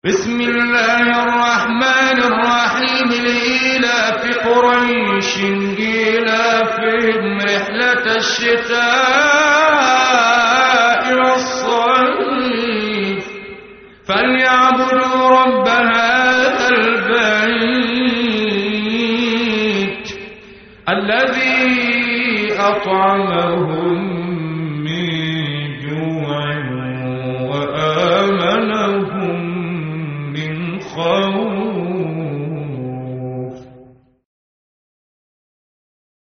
بسم الله الرحمن الرحيم. لإيلاف قريش إيلافهم رحلة الشتاء والصيف فليعبدوا رب هذا البيت الذي أطعمهم